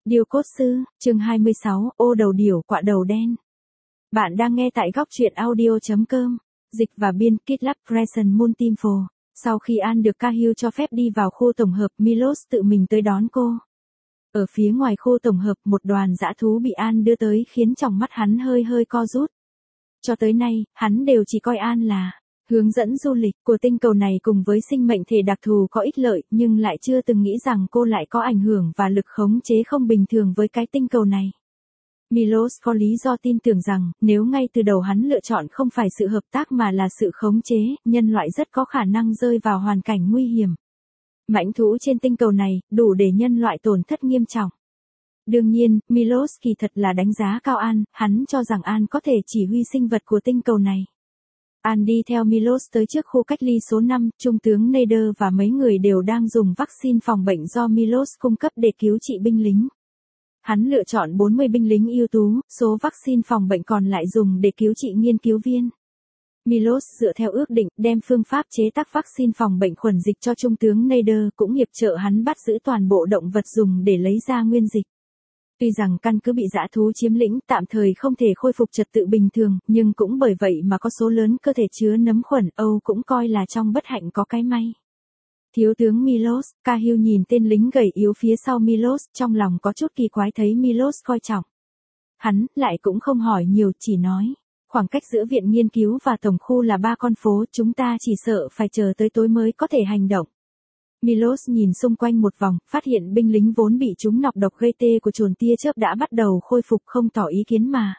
Điêu cốt sư, chương 26, ô đầu điểu quạ đầu đen. Bạn đang nghe tại góc truyện audio.com. Dịch và biên Kit Lab Present Multinfo. Sau khi An được Cahill cho phép đi vào khu tổng hợp, Milos tự mình tới đón cô. Ở phía ngoài khu tổng hợp, một đoàn dã thú bị An đưa tới khiến tròng mắt hắn hơi hơi co rút. Cho tới nay, hắn đều chỉ coi An là hướng dẫn du lịch của tinh cầu này cùng với sinh mệnh thể đặc thù có ích lợi, nhưng lại chưa từng nghĩ rằng cô lại có ảnh hưởng và lực khống chế không bình thường với cái tinh cầu này. Milos có lý do tin tưởng rằng, nếu ngay từ đầu hắn lựa chọn không phải sự hợp tác mà là sự khống chế, nhân loại rất có khả năng rơi vào hoàn cảnh nguy hiểm. Mãnh thú trên tinh cầu này, đủ để nhân loại tổn thất nghiêm trọng. Đương nhiên, Milos kỳ thật là đánh giá cao An, hắn cho rằng An có thể chỉ huy sinh vật của tinh cầu này. An đi theo Milos tới trước khu cách ly số 5, Trung tướng Nader và mấy người đều đang dùng vaccine phòng bệnh do Milos cung cấp để cứu trị binh lính. Hắn lựa chọn 40 binh lính ưu tú, số vaccine phòng bệnh còn lại dùng để cứu trị nghiên cứu viên. Milos dựa theo ước định đem phương pháp chế tác vaccine phòng bệnh khuẩn dịch cho Trung tướng Nader, cũng hiệp trợ hắn bắt giữ toàn bộ động vật dùng để lấy ra nguyên dịch. Tuy rằng căn cứ bị dã thú chiếm lĩnh, tạm thời không thể khôi phục trật tự bình thường, nhưng cũng bởi vậy mà có số lớn cơ thể chứa nấm khuẩn, Âu cũng coi là trong bất hạnh có cái may. Thiếu tướng Milos, Cahill nhìn tên lính gầy yếu phía sau Milos, trong lòng có chút kỳ quái thấy Milos coi trọng. Hắn lại cũng không hỏi nhiều, chỉ nói, khoảng cách giữa viện nghiên cứu và tổng khu là 3 con phố, chúng ta chỉ sợ phải chờ tới tối mới có thể hành động. Milos nhìn xung quanh một vòng, phát hiện binh lính vốn bị trúng nọc độc gây tê của chồn tia chớp đã bắt đầu khôi phục, không tỏ ý kiến mà.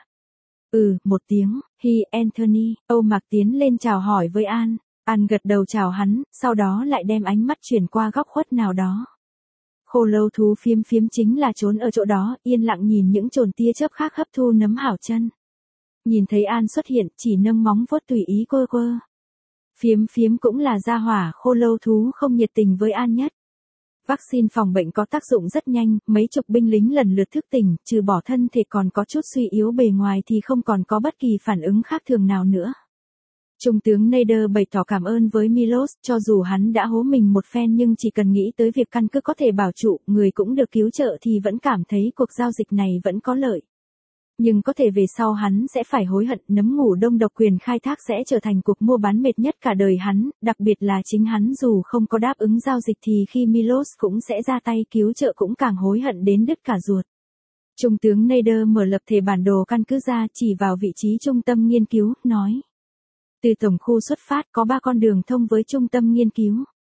Một tiếng, Anthony, Âu Mạc tiến lên chào hỏi với An. An gật đầu chào hắn, sau đó lại đem ánh mắt chuyển qua góc khuất nào đó. Khô lâu thú phiếm chính là trốn ở chỗ đó, yên lặng nhìn những chồn tia chớp khác hấp thu nấm hảo chân. Nhìn thấy An xuất hiện, chỉ nâng móng vuốt tùy ý quơ. Phiếm cũng là gia hỏa khô lâu thú không nhiệt tình với An nhất. Vaccine phòng bệnh có tác dụng rất nhanh, mấy chục binh lính lần lượt thức tỉnh, trừ bỏ thân thể còn có chút suy yếu bề ngoài thì không còn có bất kỳ phản ứng khác thường nào nữa. Trung tướng Nader bày tỏ cảm ơn với Milos, cho dù hắn đã hố mình một phen nhưng chỉ cần nghĩ tới việc căn cứ có thể bảo trụ, người cũng được cứu trợ thì vẫn cảm thấy cuộc giao dịch này vẫn có lợi. Nhưng có thể về sau hắn sẽ phải hối hận, nấm ngủ đông độc quyền khai thác sẽ trở thành cuộc mua bán mệt nhất cả đời hắn, đặc biệt là chính hắn dù không có đáp ứng giao dịch thì khi Milos cũng sẽ ra tay cứu trợ cũng càng hối hận đến đứt cả ruột. Trung tướng Nader mở lập thể bản đồ căn cứ ra, chỉ vào vị trí trung tâm nghiên cứu, nói. Từ tổng khu xuất phát có 3 con đường thông với trung tâm nghiên cứu.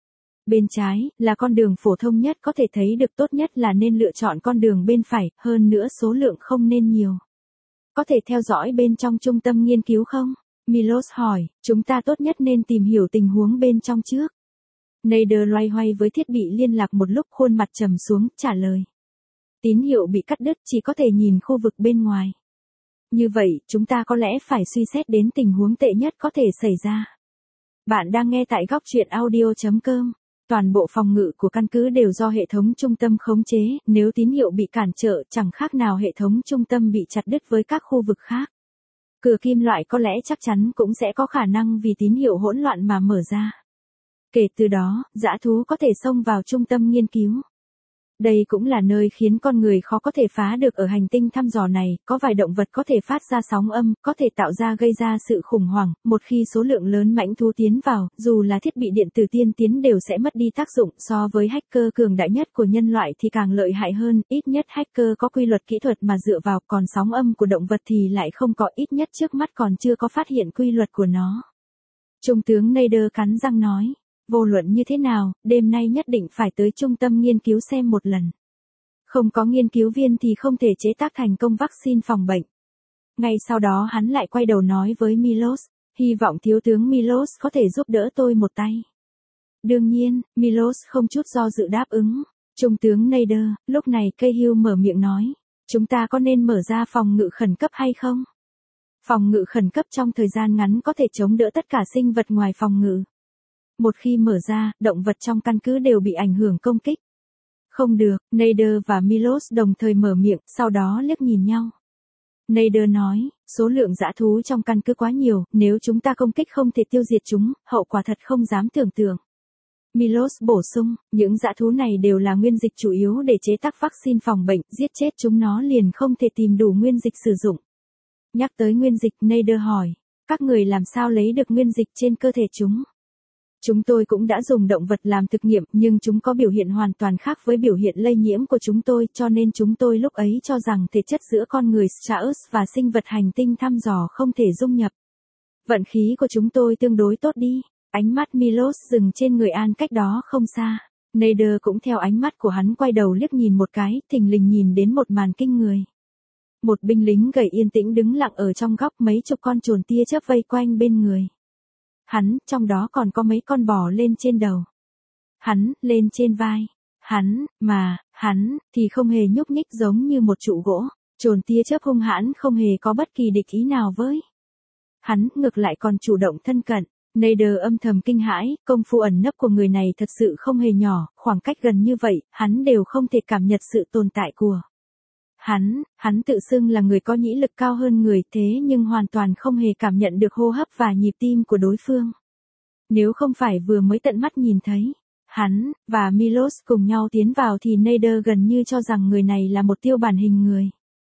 Bên trái, là con đường phổ thông nhất có thể thấy được, tốt nhất là nên lựa chọn con đường bên phải, hơn nữa số lượng không nên nhiều. Có thể theo dõi bên trong trung tâm nghiên cứu không? Milos hỏi, chúng ta tốt nhất nên tìm hiểu tình huống bên trong trước. Nader loay hoay với thiết bị liên lạc một lúc, khuôn mặt trầm xuống, trả lời. Tín hiệu bị cắt đứt, chỉ có thể nhìn khu vực bên ngoài. Như vậy, chúng ta có lẽ phải suy xét đến tình huống tệ nhất có thể xảy ra. Bạn đang nghe tại góc truyện audio.com. Toàn bộ phòng ngự của căn cứ đều do hệ thống trung tâm khống chế, nếu tín hiệu bị cản trở chẳng khác nào hệ thống trung tâm bị chặt đứt với các khu vực khác. Cửa kim loại có lẽ chắc chắn cũng sẽ có khả năng vì tín hiệu hỗn loạn mà mở ra. Kể từ đó, dã thú có thể xông vào trung tâm nghiên cứu. Đây cũng là nơi khiến con người khó có thể phá được ở hành tinh thăm dò này, có vài động vật có thể phát ra sóng âm, có thể tạo ra gây ra sự khủng hoảng, một khi số lượng lớn mãnh thú tiến vào, dù là thiết bị điện tử tiên tiến đều sẽ mất đi tác dụng, so với hacker cường đại nhất của nhân loại thì càng lợi hại hơn, ít nhất hacker có quy luật kỹ thuật mà dựa vào, còn sóng âm của động vật thì lại không có, ít nhất trước mắt còn chưa có phát hiện quy luật của nó. Trung tướng Nader cắn răng nói. Vô luận như thế nào, đêm nay nhất định phải tới trung tâm nghiên cứu xem một lần. Không có nghiên cứu viên thì không thể chế tác thành công vaccine phòng bệnh. Ngay sau đó hắn lại quay đầu nói với Milos, hy vọng thiếu tướng Milos có thể giúp đỡ tôi một tay. Đương nhiên, Milos không chút do dự đáp ứng. Trung tướng Nader, lúc này Cahill mở miệng nói, chúng ta có nên mở ra phòng ngự khẩn cấp hay không? Phòng ngự khẩn cấp trong thời gian ngắn có thể chống đỡ tất cả sinh vật ngoài phòng ngự. Một khi mở ra, động vật trong căn cứ đều bị ảnh hưởng công kích. Không được, Nader và Milos đồng thời mở miệng, sau đó liếc nhìn nhau. Nader nói, số lượng dã thú trong căn cứ quá nhiều, nếu chúng ta công kích không thể tiêu diệt chúng, hậu quả thật không dám tưởng tượng. Milos bổ sung, những dã thú này đều là nguyên dịch chủ yếu để chế tác vaccine phòng bệnh, giết chết chúng nó liền không thể tìm đủ nguyên dịch sử dụng. Nhắc tới nguyên dịch, Nader hỏi, các người làm sao lấy được nguyên dịch trên cơ thể chúng? Chúng tôi cũng đã dùng động vật làm thực nghiệm nhưng chúng có biểu hiện hoàn toàn khác với biểu hiện lây nhiễm của chúng tôi cho nên chúng tôi lúc ấy cho rằng thể chất giữa con người Strauss và sinh vật hành tinh thăm dò không thể dung nhập. Vận khí của chúng tôi tương đối tốt đi. Ánh mắt Milos dừng trên người An cách đó không xa. Nader cũng theo ánh mắt của hắn quay đầu liếc nhìn một cái, thình lình nhìn đến một màn kinh người. Một binh lính gầy yên tĩnh đứng lặng ở trong góc, mấy chục con chồn tia chớp vây quanh bên người. Hắn, trong đó còn có mấy con bò lên trên đầu. Hắn, lên trên vai. Hắn thì không hề nhúc nhích giống như một trụ gỗ. Chồn tia chớp hung hãn không hề có bất kỳ địch ý nào với hắn, ngược lại còn chủ động thân cận. Nader âm thầm kinh hãi, công phu ẩn nấp của người này thật sự không hề nhỏ, khoảng cách gần như vậy, hắn đều không thể cảm nhận sự tồn tại của hắn tự xưng là người có nhĩ lực cao hơn người thế nhưng hoàn toàn không hề cảm nhận được hô hấp và nhịp tim của đối phương. Nếu không phải vừa mới tận mắt nhìn thấy hắn và Milos cùng nhau tiến vào thì Nader gần như cho rằng người này là một tiêu bản hình người.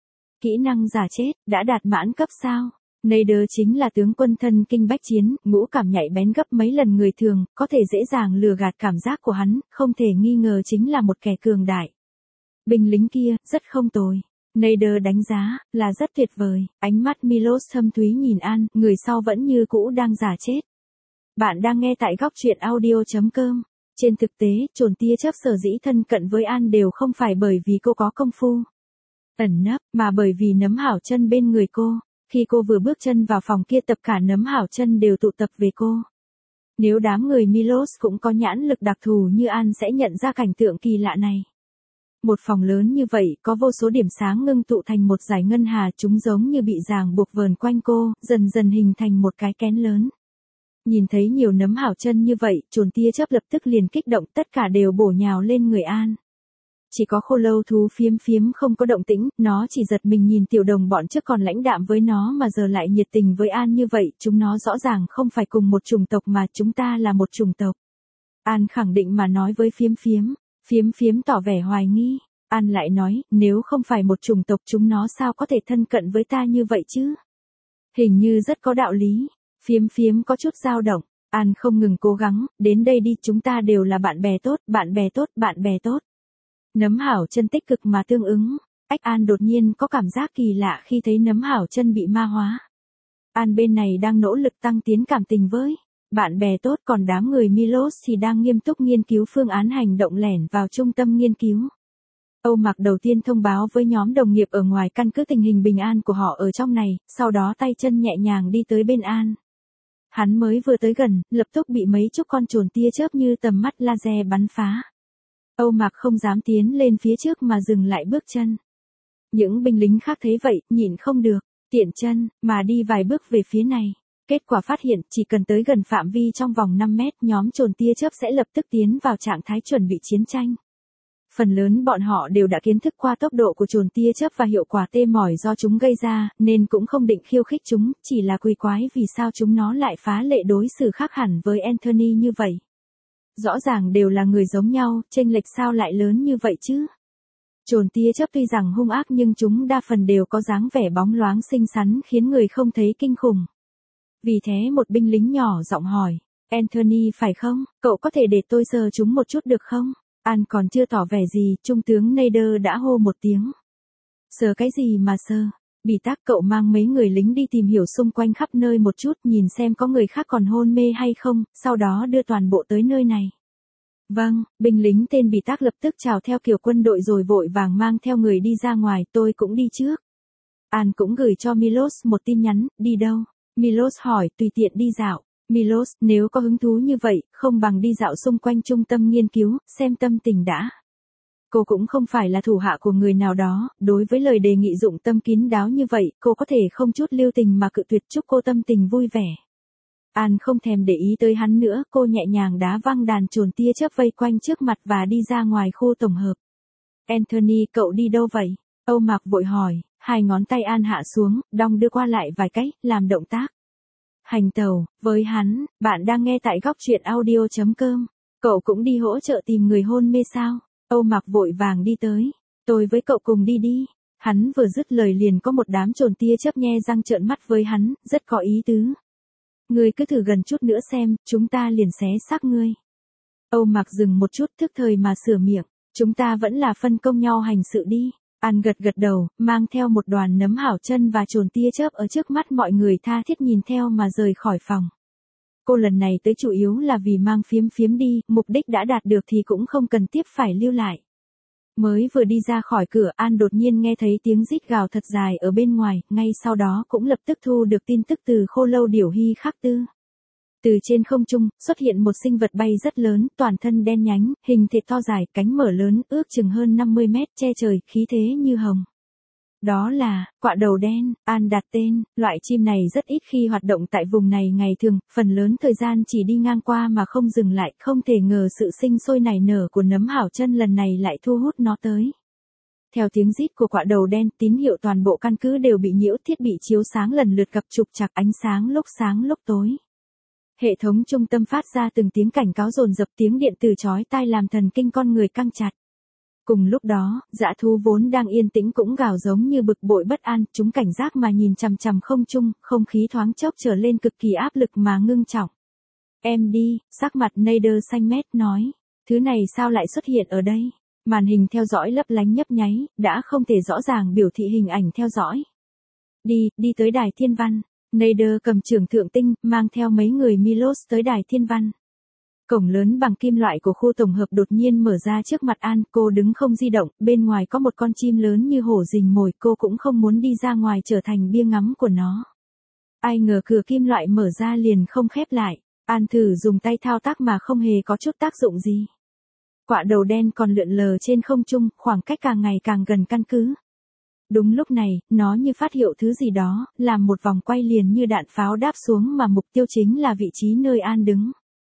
Kỹ năng giả chết, đã đạt mãn cấp sao? Nader chính là tướng quân thân kinh bách chiến, ngũ cảm nhạy bén gấp mấy lần người thường, có thể dễ dàng lừa gạt cảm giác của hắn, không thể nghi ngờ chính là một kẻ cường đại. Binh lính kia, rất không tồi. Nader đánh giá, là rất tuyệt vời. Ánh mắt Milos thâm thúy nhìn An, người sau vẫn như cũ đang giả chết. Bạn đang nghe tại góc truyện audio.com. Trên thực tế, chồn tia chớp sở dĩ thân cận với An đều không phải bởi vì cô có công phu ẩn nấp, mà bởi vì nấm hảo chân bên người cô. Khi cô vừa bước chân vào phòng kia tập cả nấm hảo chân đều tụ tập về cô. Nếu đám người Milos cũng có nhãn lực đặc thù như An sẽ nhận ra cảnh tượng kỳ lạ này. Một phòng lớn như vậy có vô số điểm sáng ngưng tụ thành một dải ngân hà, chúng giống như bị ràng buộc vờn quanh cô, dần dần hình thành một cái kén lớn. Nhìn thấy nhiều nấm hảo chân như vậy, chồn tia chớp lập tức liền kích động, tất cả đều bổ nhào lên người An. Chỉ có khô lâu thú phiếm phiếm không có động tĩnh, nó chỉ giật mình nhìn tiểu đồng bọn trước còn lãnh đạm với nó mà giờ lại nhiệt tình với An như vậy, chúng nó rõ ràng không phải cùng một chủng tộc mà chúng ta là một chủng tộc. An khẳng định mà nói với phiếm phiếm tỏ vẻ hoài nghi. An lại nói, nếu không phải một chủng tộc chúng nó sao có thể thân cận với ta như vậy chứ? Hình như rất có đạo lý. Phiếm phiếm có chút dao động. An không ngừng cố gắng, đến đây đi, chúng ta đều là bạn bè tốt, bạn bè tốt. Nấm hảo chân tích cực mà tương ứng. An đột nhiên có cảm giác kỳ lạ khi thấy nấm hảo chân bị ma hóa. An bên này đang nỗ lực tăng tiến cảm tình với bạn bè tốt, còn đám người Milos thì đang nghiêm túc nghiên cứu phương án hành động lẻn vào trung tâm nghiên cứu. Âu Mặc đầu tiên thông báo với nhóm đồng nghiệp ở ngoài căn cứ tình hình bình an của họ ở trong này, sau đó tay chân nhẹ nhàng đi tới bên An. Hắn mới vừa tới gần, lập tức bị mấy chục con chồn tia chớp như tầm mắt laser bắn phá. Âu Mặc không dám tiến lên phía trước mà dừng lại bước chân. Những binh lính khác thấy vậy, nhịn không được, tiện chân, mà đi vài bước về phía này. Kết quả phát hiện, chỉ cần tới gần phạm vi trong vòng 5 mét, nhóm chồn tia chớp sẽ lập tức tiến vào trạng thái chuẩn bị chiến tranh. Phần lớn bọn họ đều đã kiến thức qua tốc độ của chồn tia chớp và hiệu quả tê mỏi do chúng gây ra, nên cũng không định khiêu khích chúng, chỉ là kỳ quái vì sao chúng nó lại phá lệ đối xử khác hẳn với Anthony như vậy. Rõ ràng đều là người giống nhau, chênh lệch sao lại lớn như vậy chứ? Chồn tia chớp tuy rằng hung ác nhưng chúng đa phần đều có dáng vẻ bóng loáng xinh xắn khiến người không thấy kinh khủng. Vì thế một binh lính nhỏ giọng hỏi, Anthony phải không, cậu có thể để tôi sờ chúng một chút được không? An còn chưa tỏ vẻ gì, trung tướng Nader đã hô một tiếng. Sờ cái gì mà sờ? Bị tác, cậu mang mấy người lính đi tìm hiểu xung quanh khắp nơi một chút, nhìn xem có người khác còn hôn mê hay không, sau đó đưa toàn bộ tới nơi này. Vâng, binh lính tên Bị tác lập tức chào theo kiểu quân đội rồi vội vàng mang theo người đi ra ngoài, tôi cũng đi trước. An cũng gửi cho Milos một tin nhắn, đi đâu? Milos hỏi, tùy tiện đi dạo. Milos, nếu có hứng thú như vậy, không bằng đi dạo xung quanh trung tâm nghiên cứu, xem tâm tình đã. Cô cũng không phải là thủ hạ của người nào đó, đối với lời đề nghị dụng tâm kín đáo như vậy, cô có thể không chút lưu tình mà cự tuyệt, chúc cô tâm tình vui vẻ. An không thèm để ý tới hắn nữa, cô nhẹ nhàng đá văng đàn chồn tia chớp vây quanh trước mặt và đi ra ngoài khu tổng hợp. Anthony, cậu đi đâu vậy? Âu Mặc vội hỏi, hai ngón tay An hạ xuống, đong đưa qua lại vài cái, làm động tác hành tàu với hắn. Bạn đang nghe tại góc truyện audio.com. Cậu cũng đi hỗ trợ tìm người hôn mê sao? Âu Mạc vội vàng đi tới. Tôi với cậu cùng đi đi. Hắn vừa dứt lời liền có một đám trồn tia chớp nhe răng trợn mắt với hắn, rất có ý tứ. Ngươi cứ thử gần chút nữa xem, chúng ta liền xé xác ngươi. Âu Mạc dừng một chút thức thời mà sửa miệng. Chúng ta vẫn là phân công nhau hành sự đi. An gật gật đầu, mang theo một đoàn nấm hảo chân và trồn tia chớp ở trước mắt mọi người tha thiết nhìn theo mà rời khỏi phòng. Cô lần này tới chủ yếu là vì mang phiếm phiếm đi, mục đích đã đạt được thì cũng không cần tiếp phải lưu lại. Mới vừa đi ra khỏi cửa An đột nhiên nghe thấy tiếng rít gào thật dài ở bên ngoài, ngay sau đó cũng lập tức thu được tin tức từ Khô Lâu Điểu Hy Khắc Tư. Từ trên không trung, xuất hiện một sinh vật bay rất lớn, toàn thân đen nhánh, hình thể to dài, cánh mở lớn, ước chừng hơn 50 mét, che trời, khí thế như hồng. Đó là, quạ đầu đen, An đặt tên, loại chim này rất ít khi hoạt động tại vùng này ngày thường, phần lớn thời gian chỉ đi ngang qua mà không dừng lại, không thể ngờ sự sinh sôi nảy nở của nấm hảo chân lần này lại thu hút nó tới. Theo tiếng rít của quạ đầu đen, tín hiệu toàn bộ căn cứ đều bị nhiễu, thiết bị chiếu sáng lần lượt gặp trục trặc, ánh sáng lúc tối. Hệ thống trung tâm phát ra từng tiếng cảnh cáo dồn dập, tiếng điện tử chói tai làm thần kinh con người căng chặt. Cùng lúc đó, dã thú vốn đang yên tĩnh cũng gào giống như bực bội bất an, chúng cảnh giác mà nhìn chằm chằm không trung, không khí thoáng chốc trở lên cực kỳ áp lực mà ngưng trọng. Em đi, sắc mặt Nader xanh mét nói, thứ này sao lại xuất hiện ở đây? Màn hình theo dõi lấp lánh nhấp nháy, đã không thể rõ ràng biểu thị hình ảnh theo dõi. Đi tới đài thiên văn. Nader cầm trưởng thượng tinh, mang theo mấy người Milos tới đài thiên văn. Cổng lớn bằng kim loại của khu tổng hợp đột nhiên mở ra trước mặt An, cô đứng không di động, bên ngoài có một con chim lớn như hổ rình mồi, cô cũng không muốn đi ra ngoài trở thành bia ngắm của nó. Ai ngờ cửa kim loại mở ra liền không khép lại, An thử dùng tay thao tác mà không hề có chút tác dụng gì. Quạ đầu đen còn lượn lờ trên không trung, khoảng cách càng ngày càng gần căn cứ. Đúng lúc này, nó như phát hiệu thứ gì đó, làm một vòng quay liền như đạn pháo đáp xuống mà mục tiêu chính là vị trí nơi An đứng.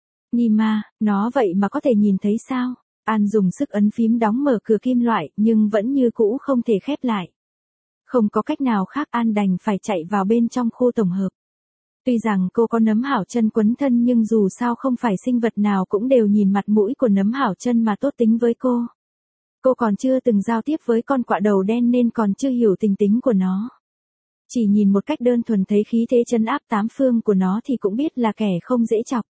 Nima, nó vậy mà có thể nhìn thấy sao? An dùng sức ấn phím đóng mở cửa kim loại, nhưng vẫn như cũ không thể khép lại. Không có cách nào khác, An đành phải chạy vào bên trong khu tổng hợp. Tuy rằng cô có nấm hảo chân quấn thân nhưng dù sao không phải sinh vật nào cũng đều nhìn mặt mũi của nấm hảo chân mà tốt tính với cô. Cô còn chưa từng giao tiếp với con quạ đầu đen nên còn chưa hiểu tình tính của nó. Chỉ nhìn một cách đơn thuần thấy khí thế trấn áp tám phương của nó thì cũng biết là kẻ không dễ chọc.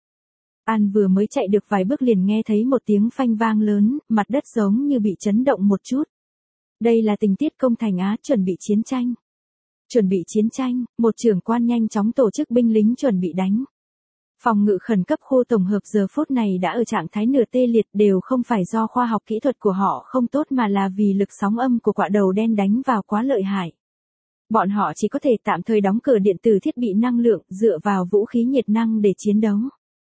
An vừa mới chạy được vài bước liền nghe thấy một tiếng phanh vang lớn, mặt đất giống như bị chấn động một chút. Đây là tình tiết công thành Á chuẩn bị chiến tranh. Chuẩn bị chiến tranh, một trưởng quan nhanh chóng tổ chức binh lính chuẩn bị đánh. Phòng ngự khẩn cấp khu tổng hợp giờ phút này đã ở trạng thái nửa tê liệt, đều không phải do khoa học kỹ thuật của họ không tốt mà là vì lực sóng âm của quạ đầu đen đánh vào quá lợi hại. Bọn họ chỉ có thể tạm thời đóng cửa điện tử thiết bị năng lượng, dựa vào vũ khí nhiệt năng để chiến đấu.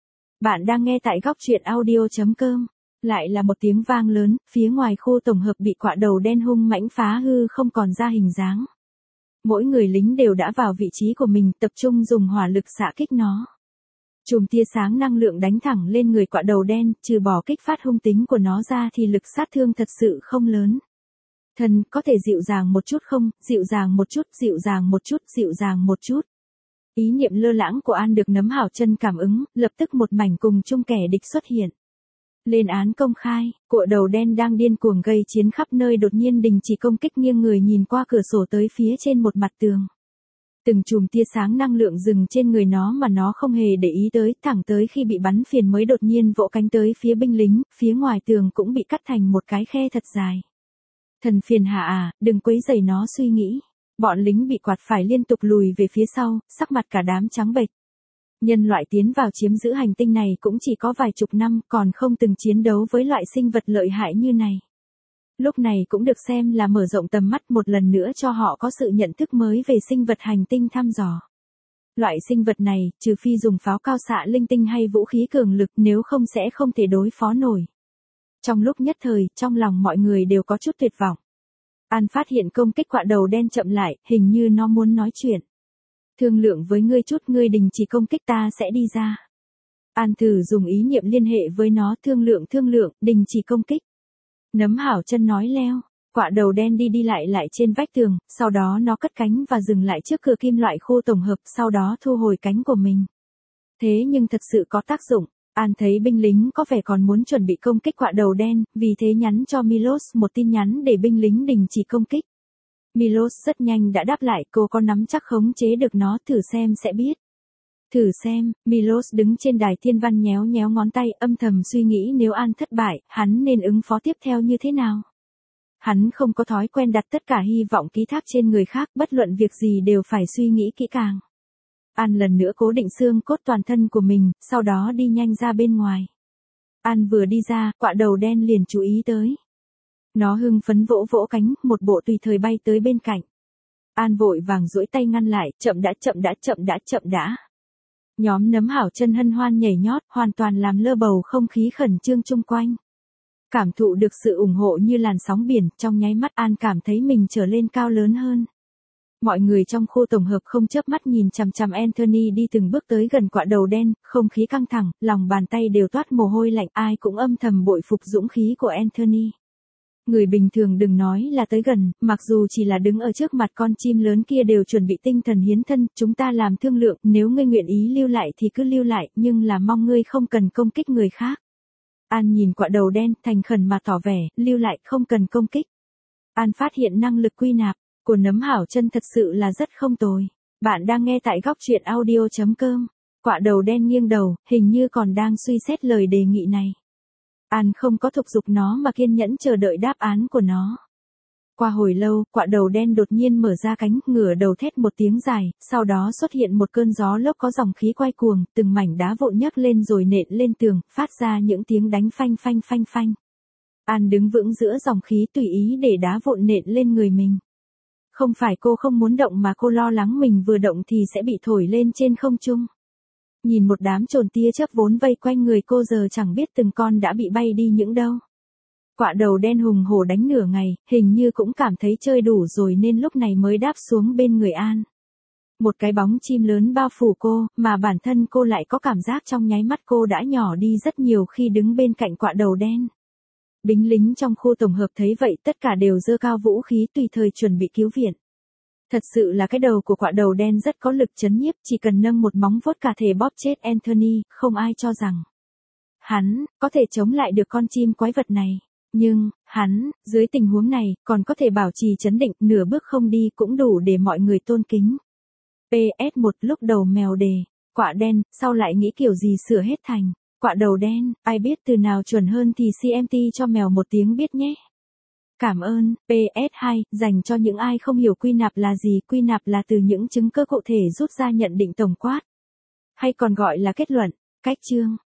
Bạn đang nghe tại góc truyện audio.com. Lại là một tiếng vang lớn, phía ngoài khu tổng hợp bị quạ đầu đen hung mãnh phá hư không còn ra hình dáng. Mỗi người lính đều đã vào vị trí của mình, tập trung dùng hỏa lực xạ kích nó. Chùm tia sáng năng lượng đánh thẳng lên người quạ đầu đen, trừ bỏ kích phát hung tính của nó ra thì lực sát thương thật sự không lớn. Thần, có thể dịu dàng một chút không, dịu dàng một chút, dịu dàng một chút, dịu dàng một chút. Ý niệm lơ lãng của An được nấm hảo chân cảm ứng, lập tức một mảnh cùng chung kẻ địch xuất hiện. Lên án công khai, quạ đầu đen đang điên cuồng gây chiến khắp nơi đột nhiên đình chỉ công kích, nghiêng người nhìn qua cửa sổ tới phía trên một mặt tường. Từng chùm tia sáng năng lượng dừng trên người nó mà nó không hề để ý tới, thẳng tới khi bị bắn phiền mới đột nhiên vỗ cánh tới phía binh lính, phía ngoài tường cũng bị cắt thành một cái khe thật dài. Thần phiền hà à, đừng quấy rầy nó suy nghĩ. Bọn lính bị quạt phải liên tục lùi về phía sau, sắc mặt cả đám trắng bệch. Nhân loại tiến vào chiếm giữ hành tinh này cũng chỉ có vài chục năm, còn không từng chiến đấu với loại sinh vật lợi hại như này. Lúc này cũng được xem là mở rộng tầm mắt một lần nữa cho họ có sự nhận thức mới về sinh vật hành tinh thăm dò. Loại sinh vật này, trừ phi dùng pháo cao xạ linh tinh hay vũ khí cường lực, nếu không sẽ không thể đối phó nổi. Trong lúc nhất thời, trong lòng mọi người đều có chút tuyệt vọng. An phát hiện công kích quạ đầu đen chậm lại, hình như nó muốn nói chuyện. Thương lượng với ngươi chút, ngươi đình chỉ công kích ta sẽ đi ra. An thử dùng ý niệm liên hệ với nó, thương lượng, đình chỉ công kích. Nấm hảo chân nói leo, quạ đầu đen đi lại trên vách tường, sau đó nó cất cánh và dừng lại trước cửa kim loại khu tổng hợp, sau đó thu hồi cánh của mình. Thế nhưng thật sự có tác dụng, An thấy binh lính có vẻ còn muốn chuẩn bị công kích quạ đầu đen, vì thế nhắn cho Milos một tin nhắn để binh lính đình chỉ công kích. Milos rất nhanh đã đáp lại, cô có nắm chắc khống chế được nó, thử xem sẽ biết. Thử xem, Milos đứng trên đài thiên văn nhéo nhéo ngón tay, âm thầm suy nghĩ nếu An thất bại, hắn nên ứng phó tiếp theo như thế nào. Hắn không có thói quen đặt tất cả hy vọng ký thác trên người khác, bất luận việc gì đều phải suy nghĩ kỹ càng. An lần nữa cố định xương cốt toàn thân của mình, sau đó đi nhanh ra bên ngoài. An vừa đi ra, quạ đầu đen liền chú ý tới. Nó hưng phấn vỗ vỗ cánh, một bộ tùy thời bay tới bên cạnh. An vội vàng duỗi tay ngăn lại, chậm đã. Nhóm nấm hảo chân hân hoan nhảy nhót, hoàn toàn làm lơ bầu không khí khẩn trương chung quanh. Cảm thụ được sự ủng hộ như làn sóng biển, trong nháy mắt An cảm thấy mình trở lên cao lớn hơn. Mọi người trong khu tổng hợp không chớp mắt nhìn chằm chằm Anthony đi từng bước tới gần quạ đầu đen, không khí căng thẳng, lòng bàn tay đều toát mồ hôi lạnh, ai cũng âm thầm bội phục dũng khí của Anthony. Người bình thường đừng nói là tới gần, mặc dù chỉ là đứng ở trước mặt con chim lớn kia đều chuẩn bị tinh thần hiến thân, chúng ta làm thương lượng, nếu ngươi nguyện ý lưu lại thì cứ lưu lại, nhưng là mong ngươi không cần công kích người khác. An nhìn quạ đầu đen, thành khẩn mà tỏ vẻ, lưu lại, không cần công kích. An phát hiện năng lực quy nạp của nấm hảo chân thật sự là rất không tồi. Bạn đang nghe tại góc truyện audio.com. Quạ đầu đen nghiêng đầu, hình như còn đang suy xét lời đề nghị này. An không có thúc giục nó mà kiên nhẫn chờ đợi đáp án của nó. Qua hồi lâu, quạ đầu đen đột nhiên mở ra cánh, ngửa đầu thét một tiếng dài, sau đó xuất hiện một cơn gió lốc có dòng khí quay cuồng, từng mảnh đá vụn nhấc lên rồi nện lên tường, phát ra những tiếng đánh phanh phanh phanh phanh. An đứng vững giữa dòng khí tùy ý để đá vụn nện lên người mình. Không phải cô không muốn động mà cô lo lắng mình vừa động thì sẽ bị thổi lên trên không trung. Nhìn một đám chồn tia chớp vốn vây quanh người cô giờ chẳng biết từng con đã bị bay đi những đâu. Quạ đầu đen hùng hổ đánh nửa ngày, hình như cũng cảm thấy chơi đủ rồi nên lúc này mới đáp xuống bên người An. Một cái bóng chim lớn bao phủ cô, mà bản thân cô lại có cảm giác trong nháy mắt cô đã nhỏ đi rất nhiều khi đứng bên cạnh quạ đầu đen. Binh lính trong khu tổng hợp thấy vậy tất cả đều giơ cao vũ khí tùy thời chuẩn bị cứu viện. Thật sự là cái đầu của quạ đầu đen rất có lực chấn nhiếp, chỉ cần nâng một móng vuốt cả thể bóp chết Anthony, không ai cho rằng hắn có thể chống lại được con chim quái vật này. Nhưng, hắn, dưới tình huống này, còn có thể bảo trì trấn định, nửa bước không đi cũng đủ để mọi người tôn kính. PS1 lúc đầu mèo đề, quạ đen, sau lại nghĩ kiểu gì sửa hết thành, quạ đầu đen, ai biết từ nào chuẩn hơn thì CMT cho mèo một tiếng biết nhé. Cảm ơn. PS2, dành cho những ai không hiểu quy nạp là gì, quy nạp là từ những chứng cứ cụ thể rút ra nhận định tổng quát. Hay còn gọi là kết luận, cách chương.